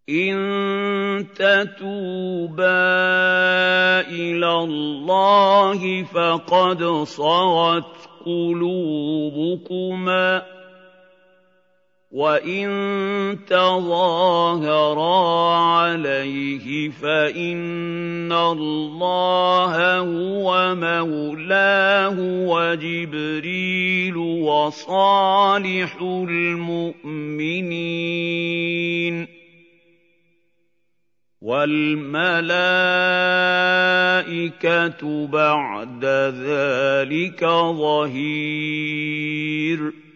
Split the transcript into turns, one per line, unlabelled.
إِن تَتُوبَا إِلَى اللَّهِ فَقَدْ صَغَتْ قُلُوبُكُمَا ۖ وَإِن تَظَاهَرَا عَلَيْهِ فَإِنَّ اللَّهَ هُوَ مَوْلَاهُ وَجِبْرِيلُ وَصَالِحُ الْمُؤْمِنِينَ وَالْمَلَائِكَةُ بَعْدَ ذَٰلِكَ ظَهِيرٌ